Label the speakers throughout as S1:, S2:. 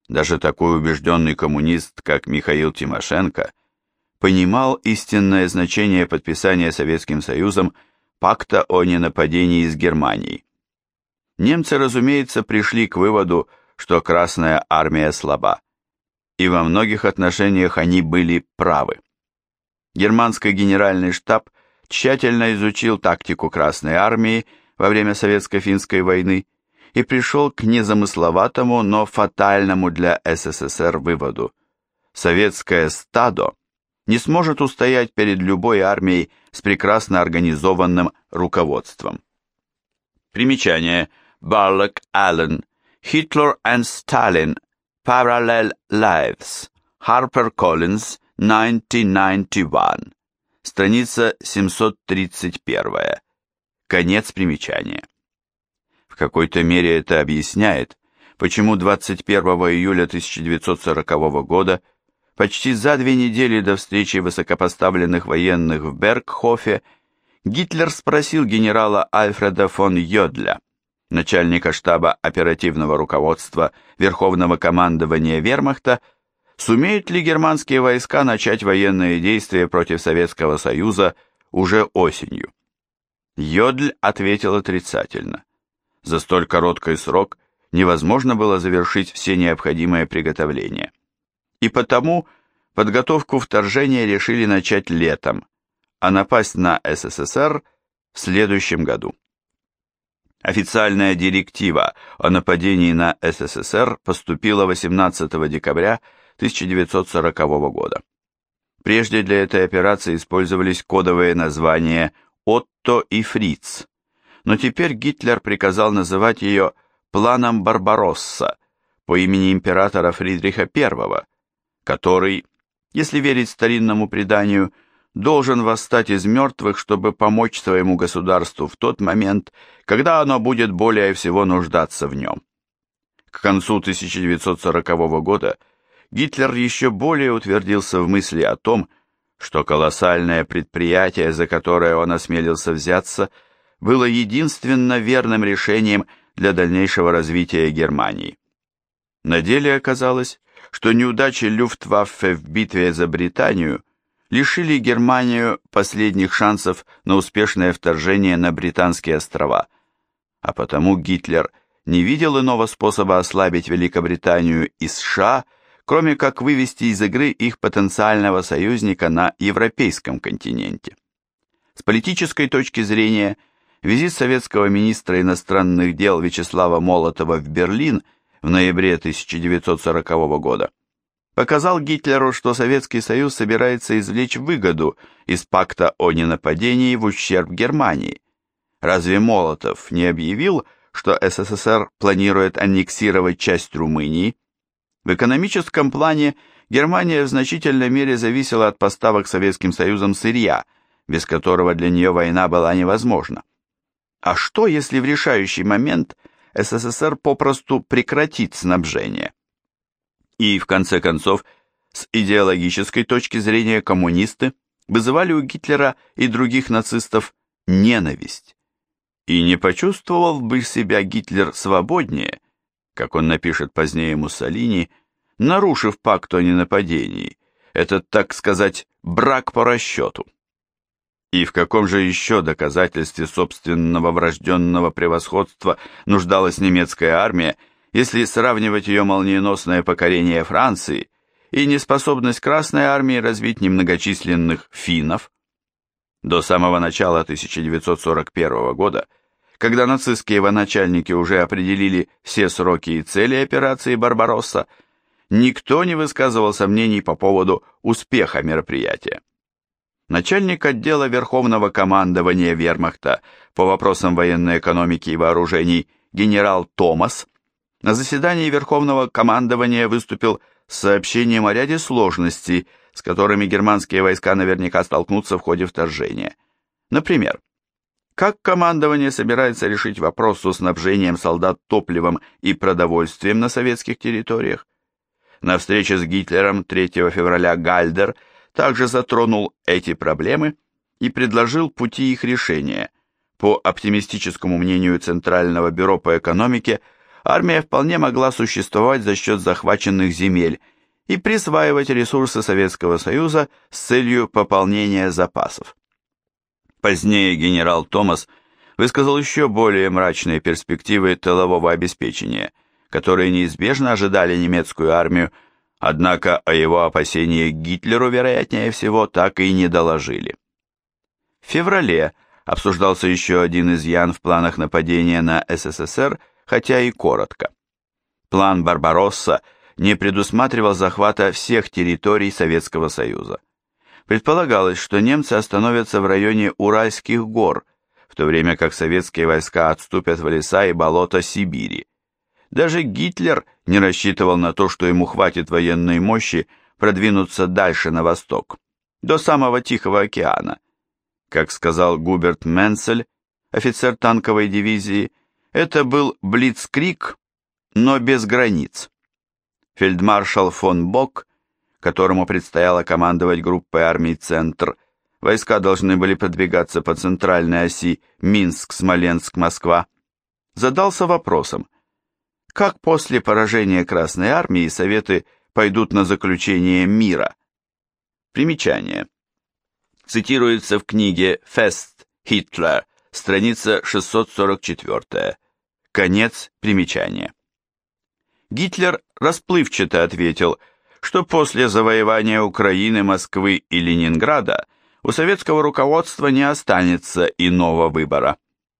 S1: Даже такой убежденный коммунист, как Михаил Тимошенко, понимал истинное значение подписания Советским Союзом пакта о ненападении с Германией. Немцы, разумеется, пришли к выводу, что Красная Армия слаба, и во многих отношениях они были правы. Германский генеральный штаб тщательно изучил тактику Красной Армии во время Советско-финской войны и пришел к незамысловатому, но фатальному для СССР выводу: советское стадо не сможет устоять перед любой армией с прекрасно организованным руководством. Примечание. Barlock Allen. Hitler and Stalin. Parallel Lives. HarperCollins. 1991. Страница 731. Конец примечания. В какой-то мере это объясняет, почему 21 июля 1940 года, почти за 2 недели до встречи высокопоставленных военных в Бергхофе, Гитлер спросил генерала Альфреда фон Йодля, начальника штаба оперативного руководства Верховного командования Вермахта, сумеют ли германские войска начать военные действия против Советского Союза уже осенью. Йодль ответил отрицательно. За столь короткий срок невозможно было завершить все необходимые приготовления. И потому подготовку вторжения решили начать летом, а напасть на СССР в следующем году. Официальная директива о нападении на СССР поступила 18 декабря 1940 года. Прежде для этой операции использовались кодовые названия «Отто» и «Фриц», но теперь Гитлер приказал называть ее «Планом Барбаросса» по имени императора Фридриха I, который, если верить старинному преданию, должен восстать из мертвых, чтобы помочь своему государству в тот момент, когда оно будет более всего нуждаться в нем. К концу 1940 года Гитлер еще более утвердился в мысли о том, что колоссальное предприятие, за которое он осмелился взяться, было единственно верным решением для дальнейшего развития Германии. На деле оказалось, что неудачи Люфтваффе в битве за Британию лишили Германию последних шансов на успешное вторжение на Британские острова, а потому Гитлер не видел иного способа ослабить Великобританию и США, кроме как вывести из игры их потенциального союзника на европейском континенте. С политической точки зрения, визит советского министра иностранных дел Вячеслава Молотова в Берлин в ноябре 1940 года показал Гитлеру, что Советский Союз собирается извлечь выгоду из пакта о ненападении в ущерб Германии. Разве Молотов не объявил, что СССР планирует аннексировать часть Румынии? В экономическом плане Германия в значительной мере зависела от поставок Советским Союзом сырья, без которого для нее война была невозможна. А что, если в решающий момент СССР попросту прекратит снабжение? И, в конце концов, с идеологической точки зрения коммунисты вызывали у Гитлера и других нацистов ненависть. И не почувствовал бы себя Гитлер свободнее, как он напишет позднее Муссолини, нарушив пакт о ненападении, этот, так сказать, брак по расчету. И в каком же еще доказательстве собственного врожденного превосходства нуждалась немецкая армия, если сравнивать ее молниеносное покорение Франции и неспособность Красной армии развить немногочисленных финнов? До самого начала 1941 года, когда нацистские военачальники уже определили все сроки и цели операции «Барбаросса», никто не высказывал сомнений по поводу успеха мероприятия. Начальник отдела Верховного командования Вермахта по вопросам военной экономики и вооружений генерал Томас на заседании Верховного командования выступил с сообщением о ряде сложностей, с которыми германские войска наверняка столкнутся в ходе вторжения. Например, как командование собирается решить вопрос со снабжением солдат топливом и продовольствием на советских территориях? На встрече с Гитлером 3 февраля Гальдер также затронул эти проблемы и предложил пути их решения. По оптимистическому мнению Центрального бюро по экономике, армия вполне могла существовать за счет захваченных земель и присваивать ресурсы Советского Союза с целью пополнения запасов. Позднее генерал Томас высказал еще более мрачные перспективы тылового обеспечения, которые неизбежно ожидали немецкую армию, однако о его опасениях Гитлеру, вероятнее всего, так и не доложили. В феврале обсуждался еще один изъян в планах нападения на СССР, хотя и коротко. План «Барбаросса» не предусматривал захвата всех территорий Советского Союза. Предполагалось, что немцы остановятся в районе Уральских гор, в то время как советские войска отступят в леса и болота Сибири. Даже Гитлер не рассчитывал на то, что ему хватит военной мощи продвинуться дальше на восток, до самого Тихого океана. Как сказал Губерт Менцель, офицер танковой дивизии, это был блицкриг, но без границ. Фельдмаршал фон Бок, которому предстояло командовать группой армий «Центр», войска должны были продвигаться по центральной оси Минск-Смоленск-Москва, задался вопросом, как после поражения Красной армии Советы пойдут на заключение мира. Примечание. Цитируется в книге «Фест Хитлер», страница 644. Конец примечания. Гитлер расплывчато ответил, что после завоевания Украины, Москвы и Ленинграда у советского руководства не останется иного выбора.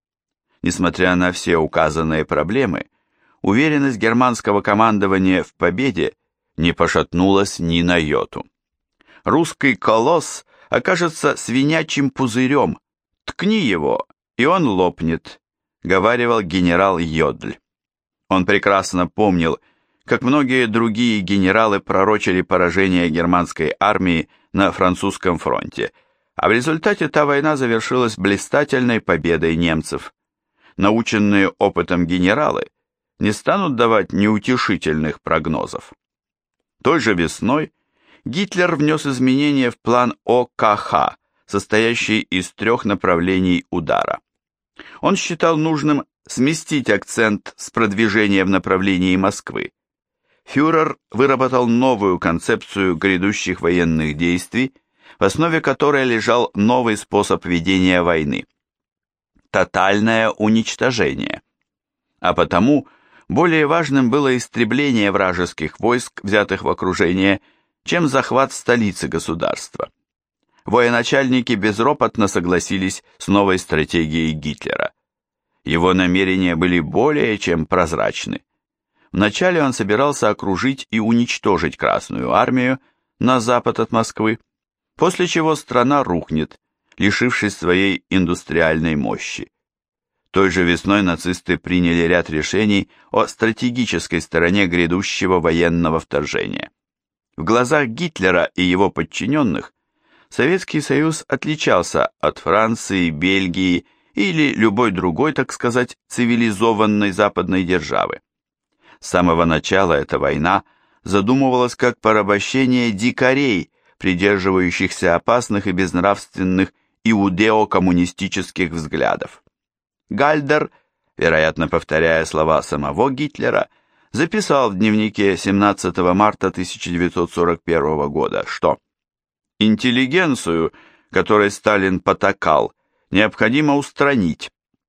S1: Несмотря на все указанные проблемы, уверенность германского командования в победе не пошатнулась ни на йоту. Русский колосс окажется свинячьим пузырем, ткни его, и он лопнет, говаривал генерал Йодль. Он прекрасно помнил, как многие другие генералы пророчили поражение германской армии на французском фронте, а в результате та война завершилась блистательной победой немцев. Наученные опытом генералы не станут давать неутешительных прогнозов. Той же весной Гитлер внес изменения в план ОКХ, состоящий из 3 направлений удара. Он считал нужным сместить акцент с продвижения в направлении Москвы. Фюрер выработал новую концепцию грядущих военных действий, в основе которой лежал новый способ ведения войны – тотальное уничтожение. А потому более важным было истребление вражеских войск, взятых в окружение, чем захват столицы государства. Военачальники безропотно согласились с новой стратегией Гитлера. Его намерения были более чем прозрачны. Вначале он собирался окружить и уничтожить Красную армию на запад от Москвы, после чего страна рухнет, лишившись своей индустриальной мощи. Той же весной нацисты приняли ряд решений о стратегической стороне грядущего военного вторжения. В глазах Гитлера и его подчиненных Советский Союз отличался от Франции, Бельгии или любой другой, так сказать, цивилизованной западной державы. С самого начала эта война задумывалась как порабощение дикарей, придерживающихся опасных и безнравственных иудео-коммунистических взглядов. Гальдер, вероятно повторяя слова самого Гитлера, записал в дневнике 17 марта 1941 года, что «интеллигенцию, которой Сталин потакал, необходимо устранить,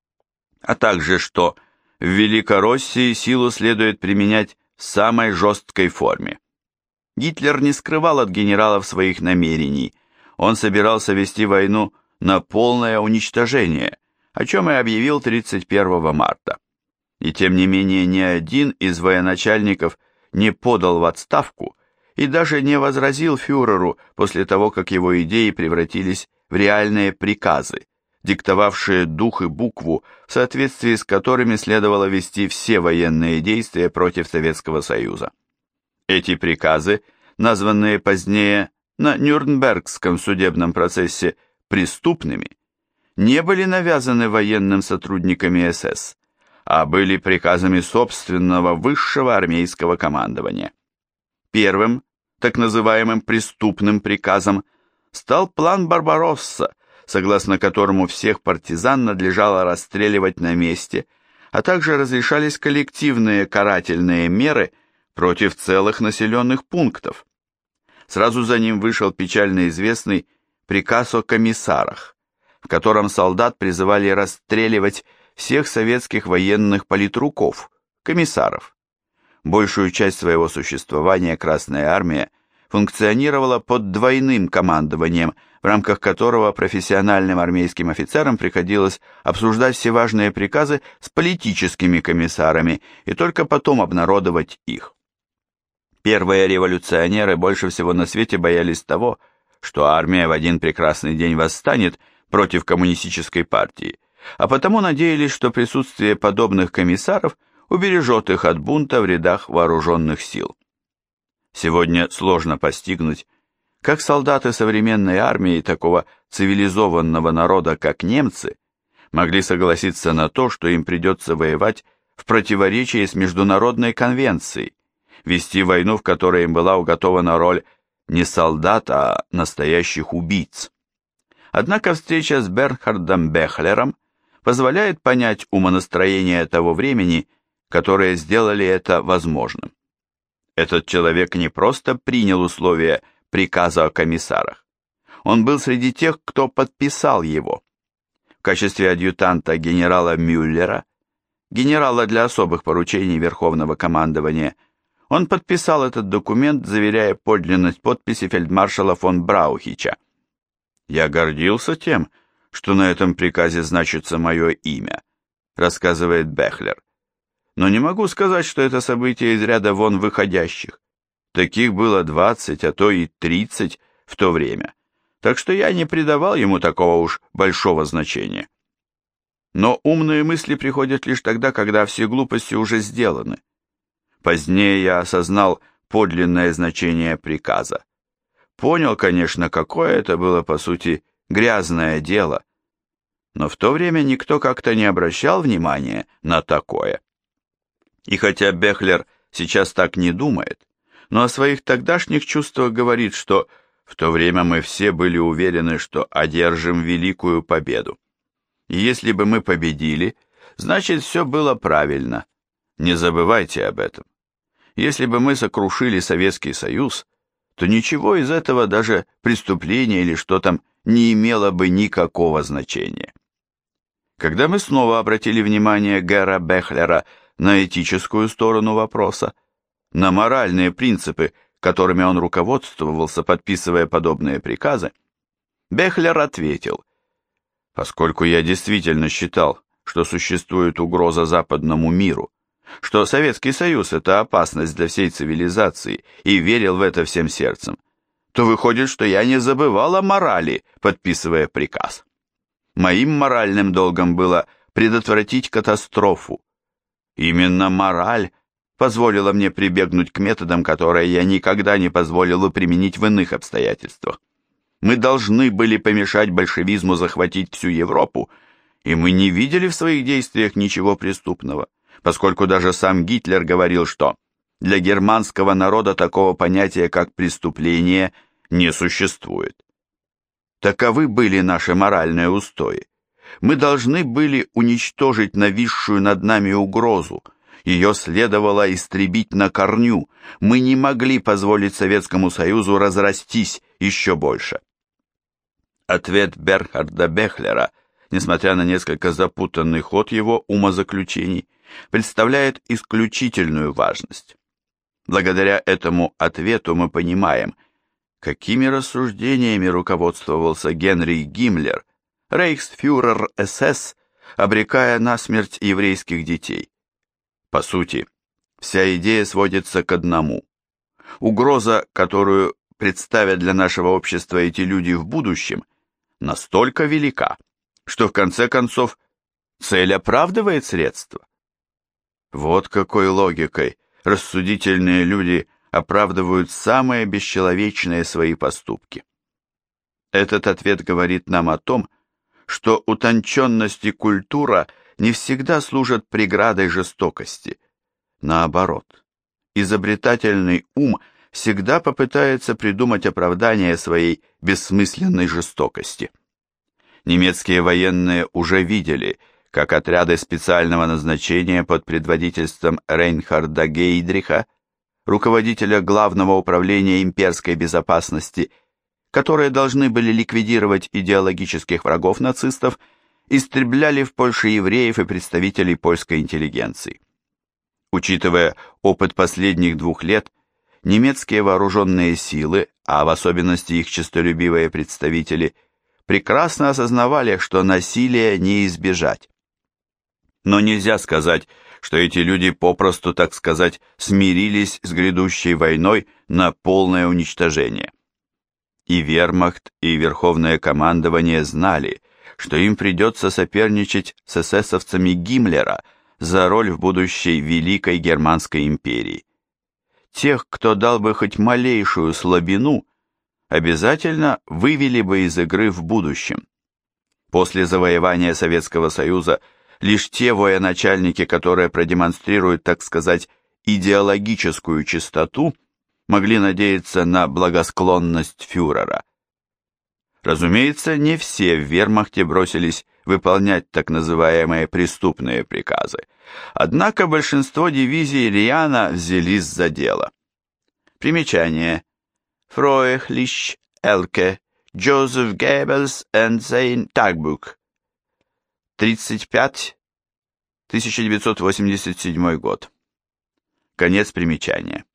S1: а также что в Великороссии силу следует применять в самой жесткой форме». Гитлер не скрывал от генералов своих намерений, он собирался вести войну на полное уничтожение, о чем и объявил 31 марта. И тем не менее ни один из военачальников не подал в отставку и даже не возразил фюреру после того, как его идеи превратились в реальные приказы, диктовавшие дух и букву, в соответствии с которыми следовало вести все военные действия против Советского Союза. Эти приказы, названные позднее на Нюрнбергском судебном процессе преступными, не были навязаны военным сотрудниками СС, а были приказами собственного высшего армейского командования. Первым, так называемым преступным приказом, стал план Барбаросса, согласно которому всех партизан надлежало расстреливать на месте, а также разрешались коллективные карательные меры против целых населенных пунктов. Сразу за ним вышел печально известный приказ о комиссарах, в котором солдат призывали расстреливать всех советских военных политруков, комиссаров. Большую часть своего существования Красная Армия функционировала под двойным командованием, в рамках которого профессиональным армейским офицерам приходилось обсуждать все важные приказы с политическими комиссарами и только потом обнародовать их. Первые революционеры больше всего на свете боялись того, что армия в один прекрасный день восстанет против коммунистической партии, а потому надеялись, что присутствие подобных комиссаров убережет их от бунта в рядах вооруженных сил. Сегодня сложно постигнуть, как солдаты современной армии такого цивилизованного народа, как немцы, могли согласиться на то, что им придется воевать в противоречии с Международной конвенцией, вести войну, в которой им была уготована роль не солдат, а настоящих убийц. Однако встреча с Бернхардом Бехлером позволяет понять умонастроение того времени, которые сделали это возможным. Этот человек не просто принял условия приказа о комиссарах. Он был среди тех, кто подписал его. В качестве адъютанта генерала Мюллера, генерала для особых поручений Верховного командования, он подписал этот документ, заверяя подлинность подписи фельдмаршала фон Браухича. «Я гордился тем, что на этом приказе значится мое имя», рассказывает Бехлер. «Но не могу сказать, что это событие из ряда вон выходящих. Таких было 20, а то и 30 в то время, так что я не придавал ему такого уж большого значения. Но умные мысли приходят лишь тогда, когда все глупости уже сделаны. Позднее я осознал подлинное значение приказа. Понял, конечно, какое это было, по сути, грязное дело, но в то время никто как-то не обращал внимания на такое. И хотя Бехлер сейчас так не думает, но о своих тогдашних чувствах говорит, что в то время мы все были уверены, что одержим великую победу. И если бы мы победили, значит, все было правильно. Не забывайте об этом. Если бы мы сокрушили Советский Союз, то ничего из этого, даже преступление или что там, не имело бы никакого значения. Когда мы снова обратили внимание Гера Бехлера на этическую сторону вопроса, на моральные принципы, которыми он руководствовался, подписывая подобные приказы, Бехлер ответил: «Поскольку я действительно считал, что существует угроза западному миру, что Советский Союз – это опасность для всей цивилизации, и верил в это всем сердцем, то выходит, что я не забывал о морали, подписывая приказ. Моим моральным долгом было предотвратить катастрофу. Именно мораль позволила мне прибегнуть к методам, которые я никогда не позволил бы применить в иных обстоятельствах. Мы должны были помешать большевизму захватить всю Европу, и мы не видели в своих действиях ничего преступного, поскольку даже сам Гитлер говорил, что для германского народа такого понятия, как преступление, не существует. Таковы были наши моральные устои. Мы должны были уничтожить нависшую над нами угрозу, ее следовало истребить на корню, мы не могли позволить Советскому Союзу разрастись еще больше». Ответ Бернхарда Бехлера, несмотря на несколько запутанный ход его умозаключений, представляет исключительную важность. Благодаря этому ответу мы понимаем, какими рассуждениями руководствовался Генрих Гиммлер, рейхсфюрер СС, обрекая на смерть еврейских детей. По сути, вся идея сводится к одному. Угроза, которую представят для нашего общества эти люди в будущем, настолько велика, что в конце концов цель оправдывает средства. Вот какой логикой рассудительные люди оправдывают самые бесчеловечные свои поступки. Этот ответ говорит нам о том, что утонченность и культура не всегда служат преградой жестокости. Наоборот, изобретательный ум всегда попытается придумать оправдание своей бессмысленной жестокости. Немецкие военные уже видели, как отряды специального назначения под предводительством Рейнхарда Гейдриха, руководителя Главного управления имперской безопасности, которые должны были ликвидировать идеологических врагов нацистов, истребляли в Польше евреев и представителей польской интеллигенции. Учитывая опыт последних 2 лет, немецкие вооруженные силы, а в особенности их честолюбивые представители, прекрасно осознавали, что насилия не избежать. Но нельзя сказать, что эти люди попросту, так сказать, смирились с грядущей войной на полное уничтожение. И вермахт, и верховное командование знали, что им придется соперничать с эсэсовцами Гиммлера за роль в будущей Великой Германской империи. Тех, кто дал бы хоть малейшую слабину, обязательно вывели бы из игры в будущем. После завоевания Советского Союза лишь те военачальники, которые продемонстрируют, так сказать, идеологическую чистоту, могли надеяться на благосклонность фюрера. Разумеется, не все в вермахте бросились выполнять так называемые преступные приказы, однако большинство дивизий рьяно взялись за дело. Примечание. Фроехлищ, Элке, Джозеф Геббельс и Sein Tagebuch. 35, 1987 год. Конец примечания.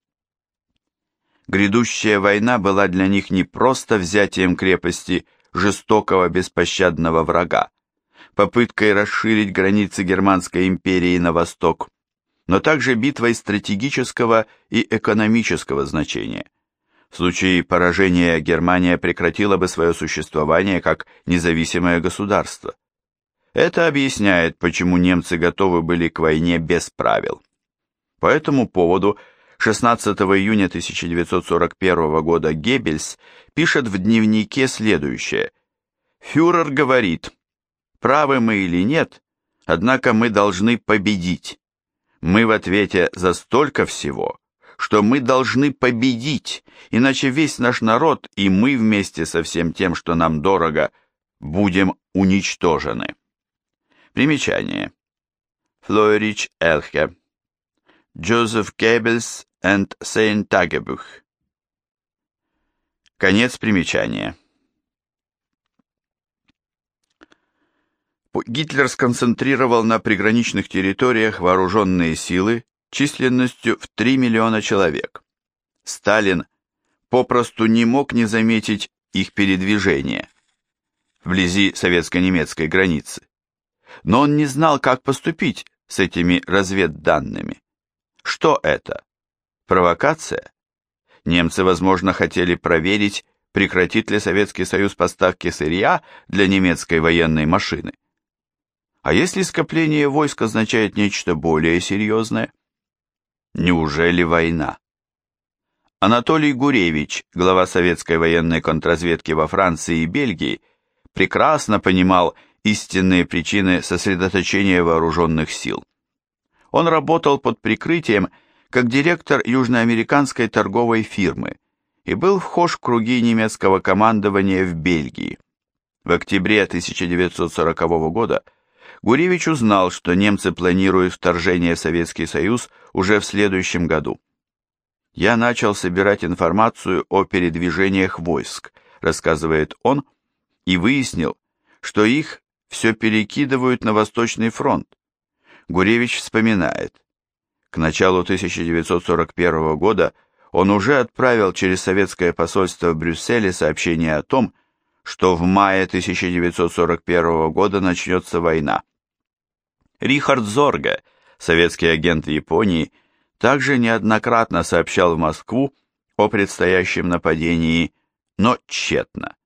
S1: Грядущая война была для них не просто взятием крепости жестокого беспощадного врага, попыткой расширить границы Германской империи на восток, но также битвой стратегического и экономического значения. В случае поражения Германия прекратила бы свое существование как независимое государство. Это объясняет, почему немцы готовы были к войне без правил. По этому поводу 16 июня 1941 года Геббельс пишет в дневнике следующее. «Фюрер говорит, правы мы или нет, однако мы должны победить. Мы в ответе за столько всего, что мы должны победить, иначе весь наш народ и мы вместе со всем тем, что нам дорого, будем уничтожены». Примечание. Флойрич Элхе. Джозеф Геббельс и Sein Tagebuch. Конец примечания. Гитлер сконцентрировал на приграничных территориях вооруженные силы численностью в 3 миллиона человек. Сталин попросту не мог не заметить их передвижения вблизи советско-немецкой границы. Но он не знал, как поступить с этими разведданными. Что это? Провокация? Немцы, возможно, хотели проверить, прекратит ли Советский Союз поставки сырья для немецкой военной машины. А если скопление войск означает нечто более серьезное? Неужели война? Анатолий Гуревич, глава советской военной контрразведки во Франции и Бельгии, прекрасно понимал истинные причины сосредоточения вооруженных сил. Он работал под прикрытием как директор южноамериканской торговой фирмы и был вхож в круги немецкого командования в Бельгии. В октябре 1940 года Гуревич узнал, что немцы планируют вторжение в Советский Союз уже в следующем году. «Я начал собирать информацию о передвижениях войск», рассказывает он, и выяснил, что их все перекидывают на Восточный фронт. Гуревич вспоминает. К началу 1941 года он уже отправил через советское посольство в Брюсселе сообщение о том, что в мае 1941 года начнется война. Рихард Зорге, советский агент в Японии, также неоднократно сообщал в Москву о предстоящем нападении, но тщетно.